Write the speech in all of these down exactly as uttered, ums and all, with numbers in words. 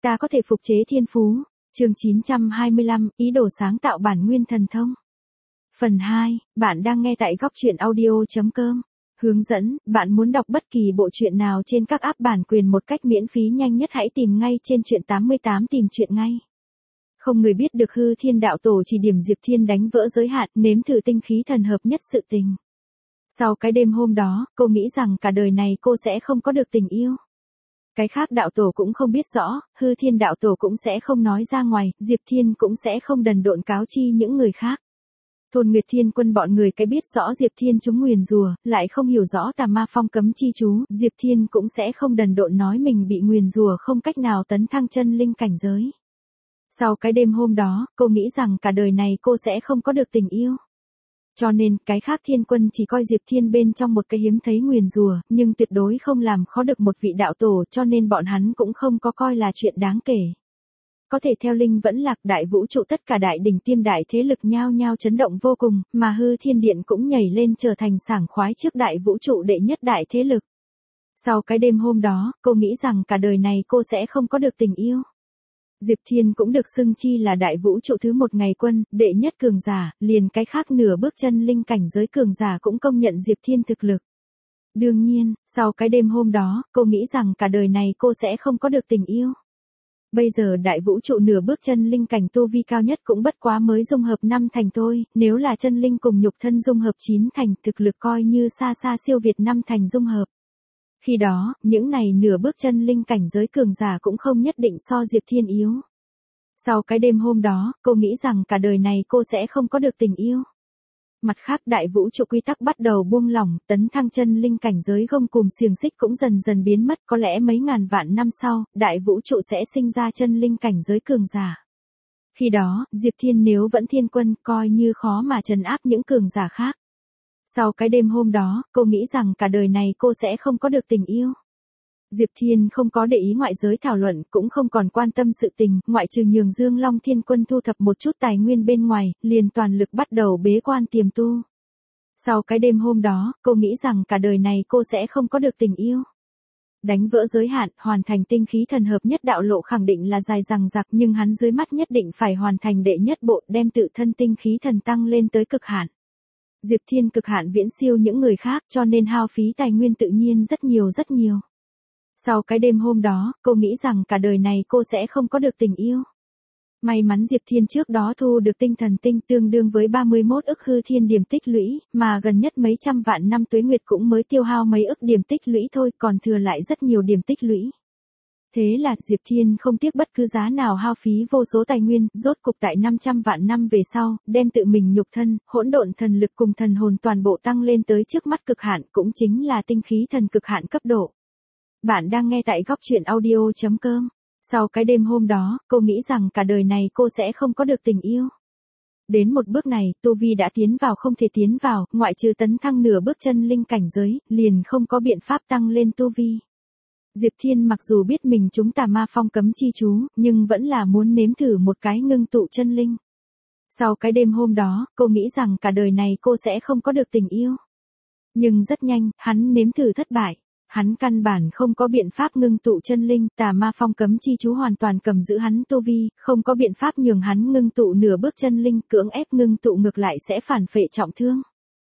ta có thể phục chế thiên phú. Chương chín trăm hai mươi lăm, ý đồ sáng tạo bản nguyên thần thông. Phần hai, bạn đang nghe tại góc truyện audio chấm com. Hướng dẫn, bạn muốn đọc bất kỳ bộ truyện nào trên các app bản quyền một cách miễn phí nhanh nhất hãy tìm ngay trên truyện tám mươi tám tìm truyện ngay. Không người biết được Hư Thiên đạo tổ chỉ điểm Diệp Thiên đánh vỡ giới hạn, nếm thử tinh khí thần hợp nhất sự tình. Sau cái đêm hôm đó, cô nghĩ rằng cả đời này cô sẽ không có được tình yêu. Cái khác đạo tổ cũng không biết rõ, Hư Thiên đạo tổ cũng sẽ không nói ra ngoài, Diệp Thiên cũng sẽ không đần độn cáo chi những người khác. Thôn Nguyệt Thiên Quân bọn người cái biết rõ Diệp Thiên chúng nguyền rủa, lại không hiểu rõ tà ma phong cấm chi chú, Diệp Thiên cũng sẽ không đần độn nói mình bị nguyền rủa không cách nào tấn thăng chân linh cảnh giới. Sau cái đêm hôm đó, cô nghĩ rằng cả đời này cô sẽ không có được tình yêu. Cho nên, cái khác thiên quân chỉ coi Diệp Thiên bên trong một cái hiếm thấy nguyền rủa, nhưng tuyệt đối không làm khó được một vị đạo tổ, cho nên bọn hắn cũng không có coi là chuyện đáng kể. Có thể theo linh vẫn lạc đại vũ trụ tất cả đại đỉnh tiêm đại thế lực nhao nhao chấn động vô cùng, mà Hư Thiên Điện cũng nhảy lên trở thành sảng khoái trước đại vũ trụ đệ nhất đại thế lực. Sau cái đêm hôm đó, cô nghĩ rằng cả đời này cô sẽ không có được tình yêu. Diệp Thiên cũng được xưng chi là đại vũ trụ thứ một ngày quân, đệ nhất cường giả, liền cái khác nửa bước chân linh cảnh giới cường giả cũng công nhận Diệp Thiên thực lực. Đương nhiên, sau cái đêm hôm đó, cô nghĩ rằng cả đời này cô sẽ không có được tình yêu. Bây giờ đại vũ trụ nửa bước chân linh cảnh tu vi cao nhất cũng bất quá mới dung hợp năm thành thôi, nếu là chân linh cùng nhục thân dung hợp chín thành, thực lực coi như xa xa siêu việt năm thành dung hợp. Khi đó, những này nửa bước chân linh cảnh giới cường giả cũng không nhất định so Diệp Thiên yếu. Sau cái đêm hôm đó, cô nghĩ rằng cả đời này cô sẽ không có được tình yêu. Mặt khác đại vũ trụ quy tắc bắt đầu buông lỏng, tấn thăng chân linh cảnh giới gông cùm xiềng xích cũng dần dần biến mất, có lẽ mấy ngàn vạn năm sau, đại vũ trụ sẽ sinh ra chân linh cảnh giới cường giả. Khi đó, Diệp Thiên nếu vẫn thiên quân, coi như khó mà trấn áp những cường giả khác. Sau cái đêm hôm đó, cô nghĩ rằng cả đời này cô sẽ không có được tình yêu. Diệp Thiên không có để ý ngoại giới thảo luận, cũng không còn quan tâm sự tình, ngoại trừ nhường Dương Long Thiên Quân thu thập một chút tài nguyên bên ngoài, liền toàn lực bắt đầu bế quan tiềm tu. Sau cái đêm hôm đó, cô nghĩ rằng cả đời này cô sẽ không có được tình yêu. Đánh vỡ giới hạn, hoàn thành tinh khí thần hợp nhất đạo lộ khẳng định là dài dằng dặc, nhưng hắn dưới mắt nhất định phải hoàn thành đệ nhất bộ, đem tự thân tinh khí thần tăng lên tới cực hạn. Diệp Thiên cực hạn viễn siêu những người khác, cho nên hao phí tài nguyên tự nhiên rất nhiều rất nhiều. Sau cái đêm hôm đó, cô nghĩ rằng cả đời này cô sẽ không có được tình yêu. May mắn Diệp Thiên trước đó thu được tinh thần tinh tương đương với ba mươi mốt ức hư thiên điểm tích lũy, mà gần nhất mấy trăm vạn năm tuế nguyệt cũng mới tiêu hao mấy ức điểm tích lũy thôi, còn thừa lại rất nhiều điểm tích lũy. Thế là Diệp Thiên không tiếc bất cứ giá nào hao phí vô số tài nguyên, rốt cục tại năm trăm vạn năm về sau, đem tự mình nhục thân, hỗn độn thần lực cùng thần hồn toàn bộ tăng lên tới trước mắt cực hạn, cũng chính là tinh khí thần cực hạn cấp độ. Bạn đang nghe tại góc truyện audio chấm com. Sau cái đêm hôm đó, cô nghĩ rằng cả đời này cô sẽ không có được tình yêu. Đến một bước này, tu vi đã tiến vào không thể tiến vào, ngoại trừ tấn thăng nửa bước chân linh cảnh giới, liền không có biện pháp tăng lên tu vi. Diệp Thiên mặc dù biết mình trúng tà ma phong cấm chi chú, nhưng vẫn là muốn nếm thử một cái ngưng tụ chân linh. Sau cái đêm hôm đó, cô nghĩ rằng cả đời này cô sẽ không có được tình yêu. Nhưng rất nhanh, hắn nếm thử thất bại. Hắn căn bản không có biện pháp ngưng tụ chân linh, tà ma phong cấm chi chú hoàn toàn cầm giữ hắn tu vi, không có biện pháp nhường hắn ngưng tụ nửa bước chân linh, cưỡng ép ngưng tụ ngược lại sẽ phản phệ trọng thương.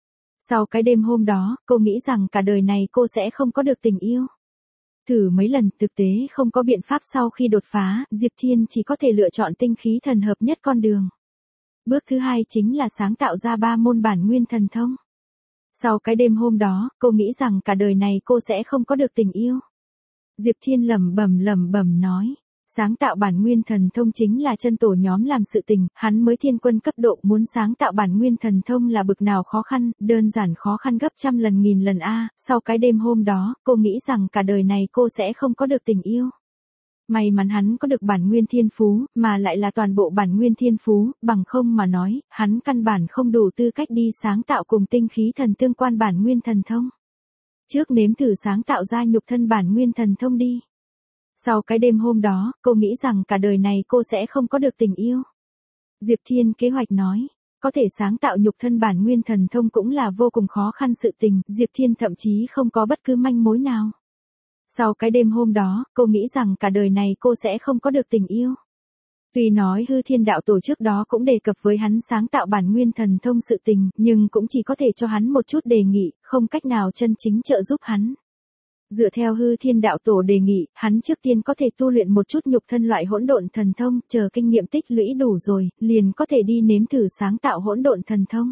Sau cái đêm hôm đó, cô nghĩ rằng cả đời này cô sẽ không có được tình yêu. Thử mấy lần, thực tế không có biện pháp sau khi đột phá, Diệp Thiên chỉ có thể lựa chọn tinh khí thần hợp nhất con đường. Bước thứ hai chính là sáng tạo ra ba môn bản nguyên thần thông. Sau cái đêm hôm đó, cô nghĩ rằng cả đời này cô sẽ không có được tình yêu. Diệp Thiên lẩm bẩm lẩm bẩm nói, sáng tạo bản nguyên thần thông chính là chân tổ nhóm làm sự tình, hắn mới thiên quân cấp độ, muốn sáng tạo bản nguyên thần thông là bực nào khó khăn, đơn giản khó khăn gấp trăm lần nghìn lần a. Sau cái đêm hôm đó, cô nghĩ rằng cả đời này cô sẽ không có được tình yêu. May mắn hắn có được bản nguyên thiên phú, mà lại là toàn bộ bản nguyên thiên phú, bằng không mà nói, hắn căn bản không đủ tư cách đi sáng tạo cùng tinh khí thần tương quan bản nguyên thần thông. Trước nếm thử sáng tạo ra nhục thân bản nguyên thần thông đi. Sau cái đêm hôm đó, cô nghĩ rằng cả đời này cô sẽ không có được tình yêu. Diệp Thiên kế hoạch nói, có thể sáng tạo nhục thân bản nguyên thần thông cũng là vô cùng khó khăn sự tình, Diệp Thiên thậm chí không có bất cứ manh mối nào. Sau cái đêm hôm đó, cô nghĩ rằng cả đời này cô sẽ không có được tình yêu. Tuy nói hư thiên đạo tổ trước đó cũng đề cập với hắn sáng tạo bản nguyên thần thông sự tình, nhưng cũng chỉ có thể cho hắn một chút đề nghị, không cách nào chân chính trợ giúp hắn. Dựa theo hư thiên đạo tổ đề nghị, hắn trước tiên có thể tu luyện một chút nhục thân loại hỗn độn thần thông, chờ kinh nghiệm tích lũy đủ rồi, liền có thể đi nếm thử sáng tạo hỗn độn thần thông.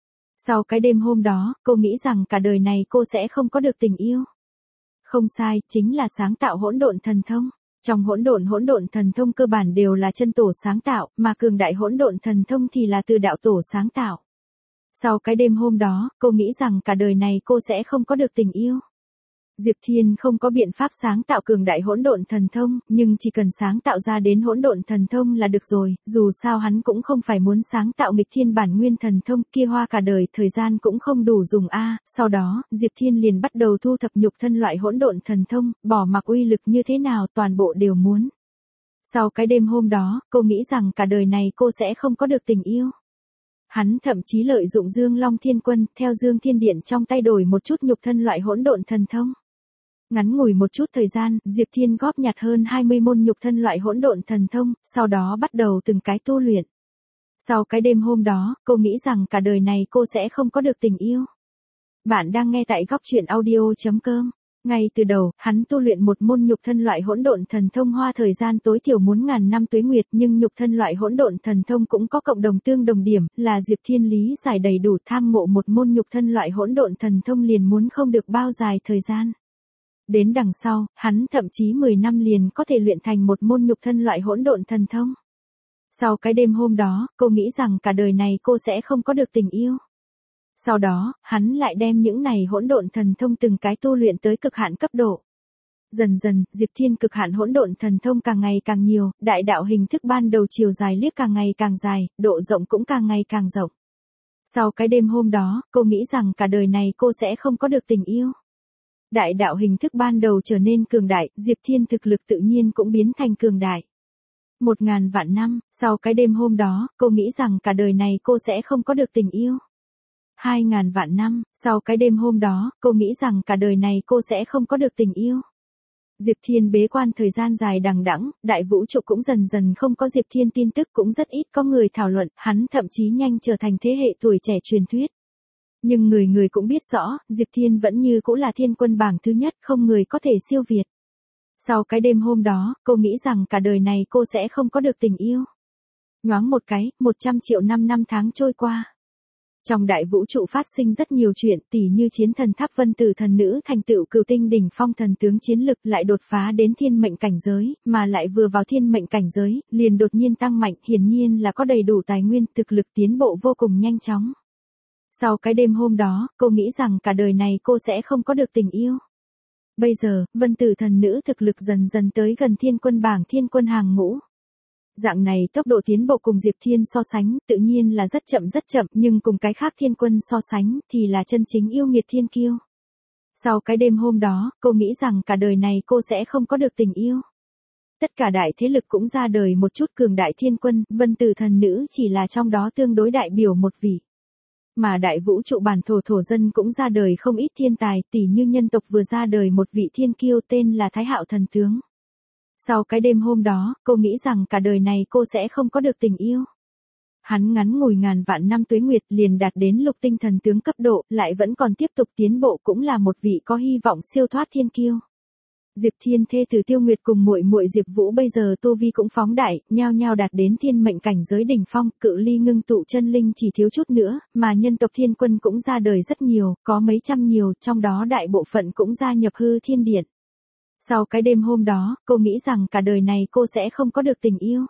Sau cái đêm hôm đó, cô nghĩ rằng cả đời này cô sẽ không có được tình yêu. Không sai, chính là sáng tạo hỗn độn thần thông. Trong hỗn độn hỗn độn thần thông cơ bản đều là chân tổ sáng tạo, mà cường đại hỗn độn thần thông thì là từ đạo tổ sáng tạo. Sau cái đêm hôm đó, cô nghĩ rằng cả đời này cô sẽ không có được tình yêu. Diệp Thiên không có biện pháp sáng tạo cường đại hỗn độn thần thông, nhưng chỉ cần sáng tạo ra đến hỗn độn thần thông là được rồi, dù sao hắn cũng không phải muốn sáng tạo nghịch thiên bản nguyên thần thông, kia hoa cả đời, thời gian cũng không đủ dùng a. Sau đó, Diệp Thiên liền bắt đầu thu thập nhục thân loại hỗn độn thần thông, bỏ mặc uy lực như thế nào toàn bộ đều muốn. Sau cái đêm hôm đó, cô nghĩ rằng cả đời này cô sẽ không có được tình yêu. Hắn thậm chí lợi dụng Dương Long Thiên Quân, theo Dương Thiên Điện trong tay đổi một chút nhục thân loại hỗn độn thần thông. Ngắn ngủi một chút thời gian, Diệp Thiên góp nhặt hơn hai mươi môn nhục thân loại hỗn độn thần thông, sau đó bắt đầu từng cái tu luyện. Sau cái đêm hôm đó, cô nghĩ rằng cả đời này cô sẽ không có được tình yêu. Bạn đang nghe tại góc truyện audio chấm com. Ngay từ đầu, hắn tu luyện một môn nhục thân loại hỗn độn thần thông hoa thời gian tối thiểu muốn ngàn năm tuế nguyệt, nhưng nhục thân loại hỗn độn thần thông cũng có cộng đồng tương đồng điểm, là Diệp Thiên lý giải đầy đủ tham ngộ một môn nhục thân loại hỗn độn thần thông liền muốn không được bao dài thời gian. Đến đằng sau, hắn thậm chí mười năm liền có thể luyện thành một môn nhục thân loại hỗn độn thần thông. Sau cái đêm hôm đó, cô nghĩ rằng cả đời này cô sẽ không có được tình yêu. Sau đó, hắn lại đem những này hỗn độn thần thông từng cái tu luyện tới cực hạn cấp độ. Dần dần, Diệp Thiên cực hạn hỗn độn thần thông càng ngày càng nhiều, đại đạo hình thức ban đầu chiều dài liếc càng ngày càng dài, độ rộng cũng càng ngày càng rộng. Sau cái đêm hôm đó, cô nghĩ rằng cả đời này cô sẽ không có được tình yêu. Đại đạo hình thức ban đầu trở nên cường đại, Diệp Thiên thực lực tự nhiên cũng biến thành cường đại. Một ngàn vạn năm, sau cái đêm hôm đó, cô nghĩ rằng cả đời này cô sẽ không có được tình yêu. Hai ngàn vạn năm, sau cái đêm hôm đó, cô nghĩ rằng cả đời này cô sẽ không có được tình yêu. Diệp Thiên bế quan thời gian dài đằng đẵng, đại vũ trụ cũng dần dần không có Diệp Thiên tin tức, cũng rất ít có người thảo luận, hắn thậm chí nhanh trở thành thế hệ tuổi trẻ truyền thuyết. Nhưng người người cũng biết rõ, Diệp Thiên vẫn như cũ là thiên quân bảng thứ nhất, không người có thể siêu việt. Sau cái đêm hôm đó, cô nghĩ rằng cả đời này cô sẽ không có được tình yêu. Nhoáng một cái, một trăm triệu năm năm tháng trôi qua. Trong đại vũ trụ phát sinh rất nhiều chuyện, tỉ như chiến thần tháp vân tử thần nữ thành tựu cửu tinh đỉnh phong thần tướng chiến lực lại đột phá đến thiên mệnh cảnh giới, mà lại vừa vào thiên mệnh cảnh giới, liền đột nhiên tăng mạnh, hiển nhiên là có đầy đủ tài nguyên, thực lực tiến bộ vô cùng nhanh chóng. Sau cái đêm hôm đó, cô nghĩ rằng cả đời này cô sẽ không có được tình yêu. Bây giờ, vân tử thần nữ thực lực dần dần tới gần thiên quân bảng thiên quân hàng ngũ. Dạng này tốc độ tiến bộ cùng Diệp Thiên so sánh, tự nhiên là rất chậm rất chậm, nhưng cùng cái khác thiên quân so sánh, thì là chân chính yêu nghiệt thiên kiêu. Sau cái đêm hôm đó, cô nghĩ rằng cả đời này cô sẽ không có được tình yêu. Tất cả đại thế lực cũng ra đời một chút cường đại thiên quân, vân tử thần nữ chỉ là trong đó tương đối đại biểu một vị. Mà đại vũ trụ bản thổ thổ dân cũng ra đời không ít thiên tài, tỉ như nhân tộc vừa ra đời một vị thiên kiêu tên là Thái Hạo thần tướng. Sau cái đêm hôm đó, cô nghĩ rằng cả đời này cô sẽ không có được tình yêu. Hắn ngắn ngủi ngàn vạn năm tuế nguyệt liền đạt đến lục tinh thần tướng cấp độ, lại vẫn còn tiếp tục tiến bộ, cũng là một vị có hy vọng siêu thoát thiên kiêu. Diệp Thiên thê tử Tiêu Nguyệt cùng muội muội Diệp Vũ bây giờ tu vi cũng phóng đại, nhao nhao đạt đến thiên mệnh cảnh giới đỉnh phong, cự ly ngưng tụ chân linh chỉ thiếu chút nữa, mà nhân tộc thiên quân cũng ra đời rất nhiều, có mấy trăm nhiều, trong đó đại bộ phận cũng gia nhập hư thiên điện. Sau cái đêm hôm đó, cô nghĩ rằng cả đời này cô sẽ không có được tình yêu.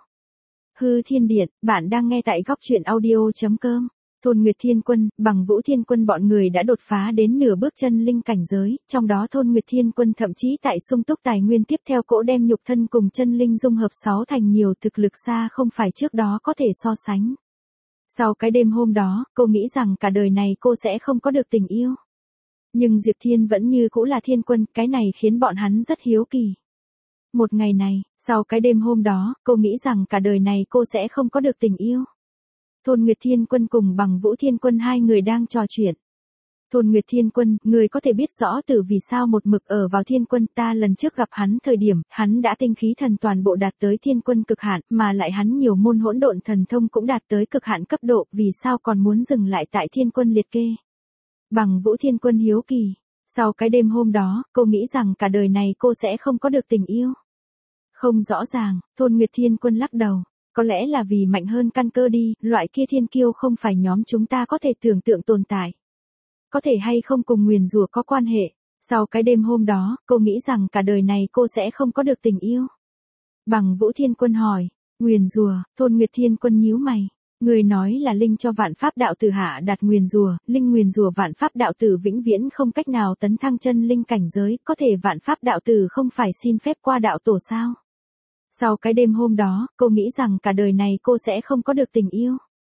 Hư thiên điện, bạn đang nghe tại góc truyện audio chấm com. Thôn Nguyệt Thiên Quân, Bằng Vũ Thiên Quân bọn người đã đột phá đến nửa bước chân linh cảnh giới, trong đó Thôn Nguyệt Thiên Quân thậm chí tại sung túc tài nguyên tiếp theo cỗ đem nhục thân cùng chân linh dung hợp sáu thành nhiều, thực lực xa không phải trước đó có thể so sánh. Sau cái đêm hôm đó, cô nghĩ rằng cả đời này cô sẽ không có được tình yêu. Nhưng Diệp Thiên vẫn như cũ là thiên quân, cái này khiến bọn hắn rất hiếu kỳ. Một ngày này, sau cái đêm hôm đó, cô nghĩ rằng cả đời này cô sẽ không có được tình yêu. Thôn Nguyệt Thiên Quân cùng Bằng Vũ Thiên Quân hai người đang trò chuyện. Thôn Nguyệt Thiên Quân, người có thể biết rõ từ vì sao một mực ở vào Thiên Quân, ta lần trước gặp hắn thời điểm, hắn đã tinh khí thần toàn bộ đạt tới Thiên Quân cực hạn, mà lại hắn nhiều môn hỗn độn thần thông cũng đạt tới cực hạn cấp độ, vì sao còn muốn dừng lại tại Thiên Quân liệt kê. Bằng Vũ Thiên Quân hiếu kỳ. Sau cái đêm hôm đó, cô nghĩ rằng cả đời này cô sẽ không có được tình yêu. Không rõ ràng, Thôn Nguyệt Thiên Quân lắc đầu. Có lẽ là vì mạnh hơn căn cơ đi, loại kia thiên kiêu không phải nhóm chúng ta có thể tưởng tượng tồn tại. Có thể hay không cùng nguyền rủa có quan hệ. Sau cái đêm hôm đó, cô nghĩ rằng cả đời này cô sẽ không có được tình yêu. Bằng Vũ Thiên Quân hỏi, nguyền rủa, Thôn Nguyệt Thiên Quân nhíu mày. Người nói là Linh cho vạn pháp đạo tử hạ đạt nguyền rủa, Linh nguyền rủa vạn pháp đạo tử vĩnh viễn không cách nào tấn thăng chân linh cảnh giới, có thể vạn pháp đạo tử không phải xin phép qua đạo tổ sao? Sau cái đêm hôm đó, cô nghĩ rằng cả đời này cô sẽ không có được tình yêu.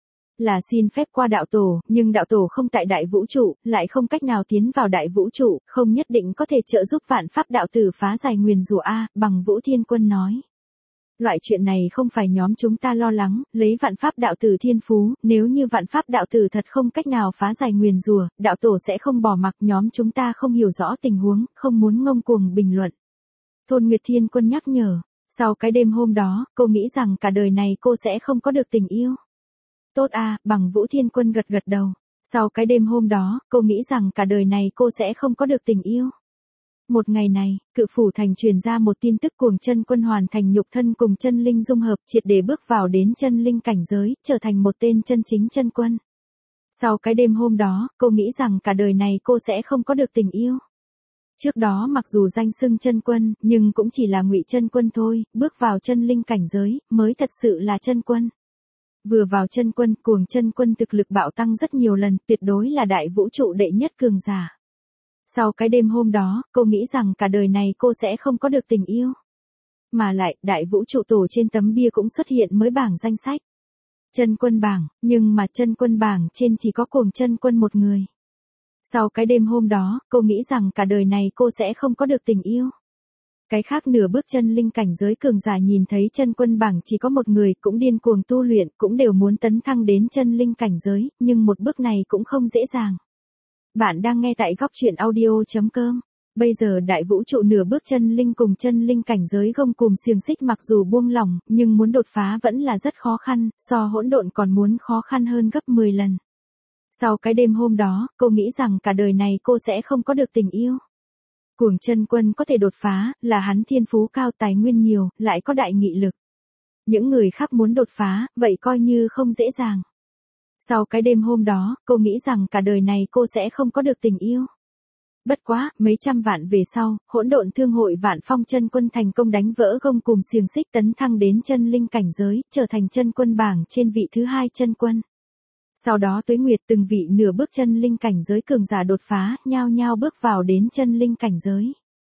Là xin phép qua đạo tổ, nhưng đạo tổ không tại đại vũ trụ, lại không cách nào tiến vào đại vũ trụ, không nhất định có thể trợ giúp vạn pháp đạo tử phá giải nguyền rủa a, Bằng Vũ Thiên Quân nói. Loại chuyện này không phải nhóm chúng ta lo lắng, lấy vạn pháp đạo tử thiên phú, nếu như vạn pháp đạo tử thật không cách nào phá giải nguyền rủa, đạo tổ sẽ không bỏ mặc, nhóm chúng ta không hiểu rõ tình huống, không muốn ngông cuồng bình luận. Thôn Nguyệt Thiên Quân nhắc nhở. Sau cái đêm hôm đó, cô nghĩ rằng cả đời này cô sẽ không có được tình yêu. Tốt a, Bằng Vũ Thiên Quân gật gật đầu. Sau cái đêm hôm đó, cô nghĩ rằng cả đời này cô sẽ không có được tình yêu. Một ngày này, Cự Phủ Thành truyền ra một tin tức Cuồng Chân Quân hoàn thành nhục thân cùng chân linh dung hợp, triệt để bước vào đến chân linh cảnh giới, trở thành một tên chân chính chân quân. Sau cái đêm hôm đó, cô nghĩ rằng cả đời này cô sẽ không có được tình yêu. Trước đó mặc dù danh xưng chân quân, nhưng cũng chỉ là ngụy chân quân thôi, bước vào chân linh cảnh giới, mới thật sự là chân quân. Vừa vào chân quân, Cuồng Chân Quân thực lực bạo tăng rất nhiều lần, tuyệt đối là đại vũ trụ đệ nhất cường giả. Sau cái đêm hôm đó, cô nghĩ rằng cả đời này cô sẽ không có được tình yêu. Mà lại, đại vũ trụ tổ trên tấm bia cũng xuất hiện mới bảng danh sách. Chân quân bảng, nhưng mà chân quân bảng trên chỉ có Cuồng Chân Quân một người. Sau cái đêm hôm đó, cô nghĩ rằng cả đời này cô sẽ không có được tình yêu. Cái khác nửa bước chân linh cảnh giới cường giả nhìn thấy chân quân bảng chỉ có một người, cũng điên cuồng tu luyện, cũng đều muốn tấn thăng đến chân linh cảnh giới, nhưng một bước này cũng không dễ dàng. Bạn đang nghe tại góc truyện audio chấm com. Bây giờ đại vũ trụ nửa bước chân linh cùng chân linh cảnh giới gông cùm xiềng xích mặc dù buông lỏng, nhưng muốn đột phá vẫn là rất khó khăn, so hỗn độn còn muốn khó khăn hơn gấp mười lần. Sau cái đêm hôm đó, cô nghĩ rằng cả đời này cô sẽ không có được tình yêu. Cuồng Chân Quân có thể đột phá, là hắn thiên phú cao, tài nguyên nhiều, lại có đại nghị lực. Những người khác muốn đột phá, vậy coi như không dễ dàng. Sau cái đêm hôm đó, cô nghĩ rằng cả đời này cô sẽ không có được tình yêu. Bất quá, mấy trăm vạn về sau, Hỗn Độn Thương hội Vạn Phong Chân Quân thành công đánh vỡ gông cùm xiềng xích, tấn thăng đến chân linh cảnh giới, trở thành chân quân bảng trên vị thứ hai chân quân. Sau đó tuế nguyệt từng vị nửa bước chân linh cảnh giới cường giả đột phá, nhao nhao bước vào đến chân linh cảnh giới.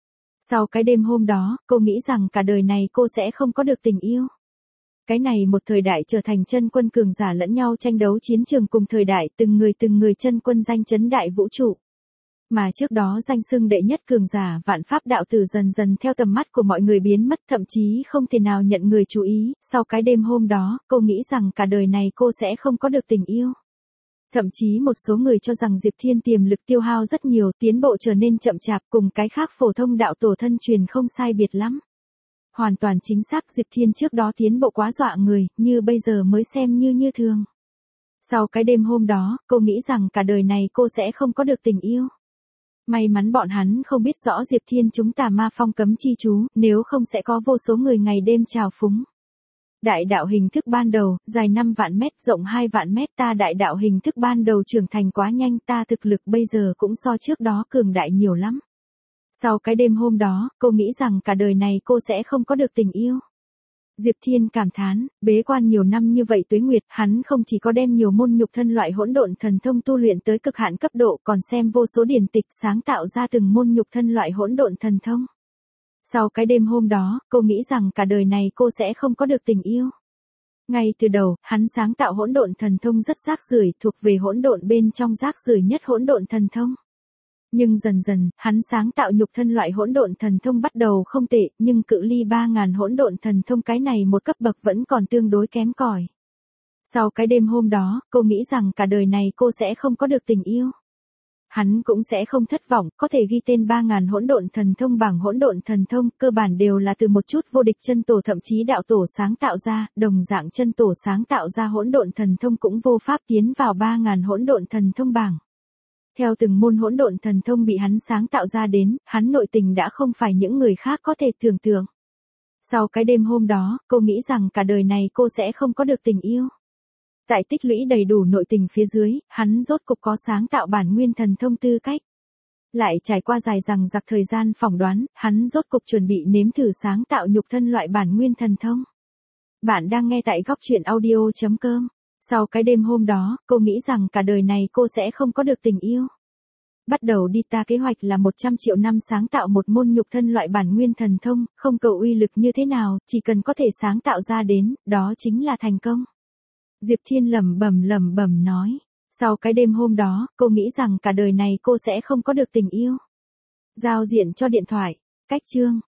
Sau cái đêm hôm đó, cô nghĩ rằng cả đời này cô sẽ không có được tình yêu. Cái này một thời đại trở thành chân quân cường giả lẫn nhau tranh đấu chiến trường cùng thời đại, từng người từng người chân quân danh chấn đại vũ trụ. Mà trước đó danh xưng đệ nhất cường giả vạn pháp đạo tử dần dần theo tầm mắt của mọi người biến mất, thậm chí không thể nào nhận người chú ý. Sau cái đêm hôm đó, cô nghĩ rằng cả đời này cô sẽ không có được tình yêu. Thậm chí một số người cho rằng Diệp Thiên tiềm lực tiêu hao rất nhiều, tiến bộ trở nên chậm chạp, cùng cái khác phổ thông đạo tổ thân truyền không sai biệt lắm. Hoàn toàn chính xác, Diệp Thiên trước đó tiến bộ quá dọa người, như bây giờ mới xem như như thường. Sau cái đêm hôm đó, cô nghĩ rằng cả đời này cô sẽ không có được tình yêu. May mắn bọn hắn không biết rõ Diệp Thiên chúng tà ma phong cấm chi chú, nếu không sẽ có vô số người ngày đêm trào phúng. Đại đạo hình thức ban đầu, dài năm vạn mét, rộng hai vạn mét, ta đại đạo hình thức ban đầu trưởng thành quá nhanh, ta thực lực bây giờ cũng so trước đó cường đại nhiều lắm. Sau cái đêm hôm đó, cô nghĩ rằng cả đời này cô sẽ không có được tình yêu. Diệp Thiên cảm thán, bế quan nhiều năm như vậy tuế nguyệt, hắn không chỉ có đem nhiều môn nhục thân loại hỗn độn thần thông tu luyện tới cực hạn cấp độ, còn xem vô số điển tịch sáng tạo ra từng môn nhục thân loại hỗn độn thần thông. Sau cái đêm hôm đó, cô nghĩ rằng cả đời này cô sẽ không có được tình yêu. Ngay từ đầu, hắn sáng tạo hỗn độn thần thông rất rác rưởi, thuộc về hỗn độn bên trong rác rưởi nhất hỗn độn thần thông. Nhưng dần dần, hắn sáng tạo nhục thân loại hỗn độn thần thông bắt đầu không tệ, nhưng cự ly ba ngàn hỗn độn thần thông cái này một cấp bậc vẫn còn tương đối kém cỏi. Sau cái đêm hôm đó, cô nghĩ rằng cả đời này cô sẽ không có được tình yêu. Hắn cũng sẽ không thất vọng, có thể ghi tên ba ngàn hỗn độn thần thông bảng hỗn độn thần thông, cơ bản đều là từ một chút vô địch chân tổ thậm chí đạo tổ sáng tạo ra, đồng dạng chân tổ sáng tạo ra hỗn độn thần thông cũng vô pháp tiến vào ba ngàn hỗn độn thần thông bảng. Theo từng môn hỗn độn thần thông bị hắn sáng tạo ra đến, hắn nội tình đã không phải những người khác có thể tưởng tượng. Sau cái đêm hôm đó, cô nghĩ rằng cả đời này cô sẽ không có được tình yêu. Tại tích lũy đầy đủ nội tình phía dưới, hắn rốt cục có sáng tạo bản nguyên thần thông tư cách. Lại trải qua dài dằng dặc thời gian phỏng đoán, hắn rốt cục chuẩn bị nếm thử sáng tạo nhục thân loại bản nguyên thần thông. Bạn đang nghe tại góc truyện audio chấm com. Sau cái đêm hôm đó, cô nghĩ rằng cả đời này cô sẽ không có được tình yêu. Bắt đầu đi ta kế hoạch là một trăm triệu năm sáng tạo một môn nhục thân loại bản nguyên thần thông, không cầu uy lực như thế nào, chỉ cần có thể sáng tạo ra đến, đó chính là thành công. Diệp Thiên lẩm bẩm lẩm bẩm nói. Sau cái đêm hôm đó, cô nghĩ rằng cả đời này cô sẽ không có được tình yêu. Giao diện cho điện thoại. Cách chương.